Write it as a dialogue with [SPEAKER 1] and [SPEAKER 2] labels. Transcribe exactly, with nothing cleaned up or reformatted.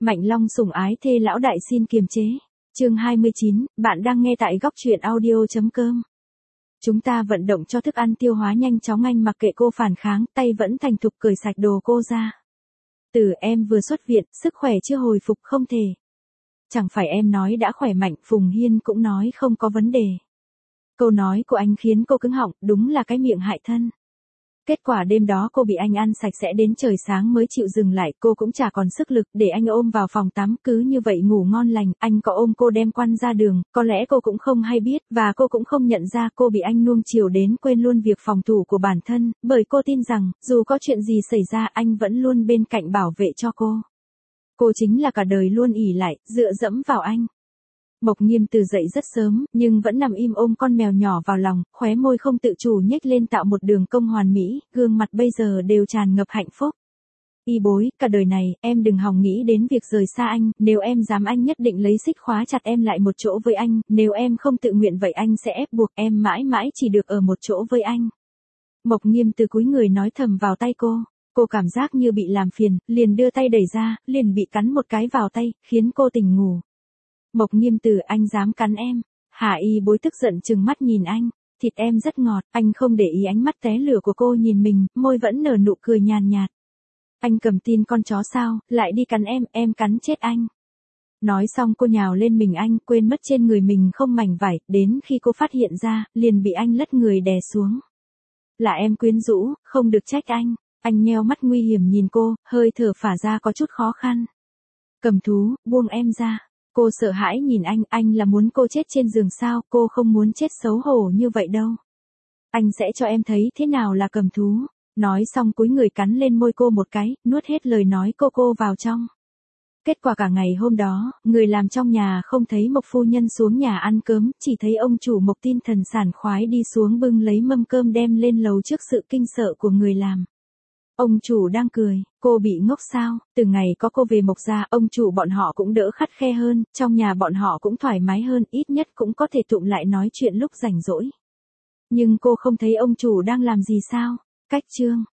[SPEAKER 1] Mạnh Long sủng ái thê lão đại xin kiềm chế. Chương hai mươi chín, bạn đang nghe tại góc truyện audio.com. Chúng ta vận động cho thức ăn tiêu hóa nhanh chóng, anh mặc kệ cô phản kháng, tay vẫn thành thục cởi sạch đồ cô ra. Từ em vừa xuất viện, sức khỏe chưa hồi phục không thể. Chẳng phải em nói đã khỏe mạnh, Phùng Hiên cũng nói không có vấn đề. Câu nói của anh khiến cô cứng họng, đúng là cái miệng hại thân. Kết quả đêm đó cô bị anh ăn sạch sẽ đến trời sáng mới chịu dừng lại, cô cũng chả còn sức lực để anh ôm vào phòng tắm, cứ như vậy ngủ ngon lành, anh có ôm cô đem quăn ra đường, có lẽ cô cũng không hay biết, và cô cũng không nhận ra cô bị anh nuông chiều đến quên luôn việc phòng thủ của bản thân, bởi cô tin rằng, dù có chuyện gì xảy ra anh vẫn luôn bên cạnh bảo vệ cho cô. Cô chính là cả đời luôn ỷ lại, dựa dẫm vào anh. Mộc Nghiêm từ dậy rất sớm, nhưng vẫn nằm im ôm con mèo nhỏ vào lòng, khóe môi không tự chủ nhếch lên tạo một đường cong hoàn mỹ, gương mặt bây giờ đều tràn ngập hạnh phúc. Y bối, cả đời này, em đừng hòng nghĩ đến việc rời xa anh, nếu em dám anh nhất định lấy xích khóa chặt em lại một chỗ với anh, nếu em không tự nguyện vậy anh sẽ ép buộc em mãi mãi chỉ được ở một chỗ với anh. Mộc Nghiêm từ cúi người nói thầm vào tay cô, cô cảm giác như bị làm phiền, liền đưa tay đẩy ra, liền bị cắn một cái vào tay, khiến cô tỉnh ngủ. Mộc Nghiêm từ, anh dám cắn em. Hạ Y bối tức giận trừng mắt nhìn anh. Thịt em rất ngọt, anh không để ý ánh mắt té lửa của cô nhìn mình, môi vẫn nở nụ cười nhàn nhạt. Anh cầm tin con chó sao, lại đi cắn em, em cắn chết anh. Nói xong cô nhào lên mình anh, quên mất trên người mình không mảnh vải, đến khi cô phát hiện ra, liền bị anh lất người đè xuống. Là em quyến rũ, không được trách anh. Anh nheo mắt nguy hiểm nhìn cô, hơi thở phả ra có chút khó khăn. Cầm thú, buông em ra. Cô sợ hãi nhìn anh, anh là muốn cô chết trên giường sao, cô không muốn chết xấu hổ như vậy đâu. Anh sẽ cho em thấy thế nào là cầm thú. Nói xong cúi người cắn lên môi cô một cái, nuốt hết lời nói cô cô vào trong. Kết quả cả ngày hôm đó, người làm trong nhà không thấy Mộc phu nhân xuống nhà ăn cơm, chỉ thấy ông chủ Mộc Tin thần sảng khoái đi xuống bưng lấy mâm cơm đem lên lầu trước sự kinh sợ của người làm. Ông chủ đang cười, cô bị ngốc sao, từ ngày có cô về Mộc gia, ông chủ bọn họ cũng đỡ khắt khe hơn, trong nhà bọn họ cũng thoải mái hơn, ít nhất cũng có thể tụm lại nói chuyện lúc rảnh rỗi. Nhưng cô không thấy ông chủ đang làm gì sao? Cách chương.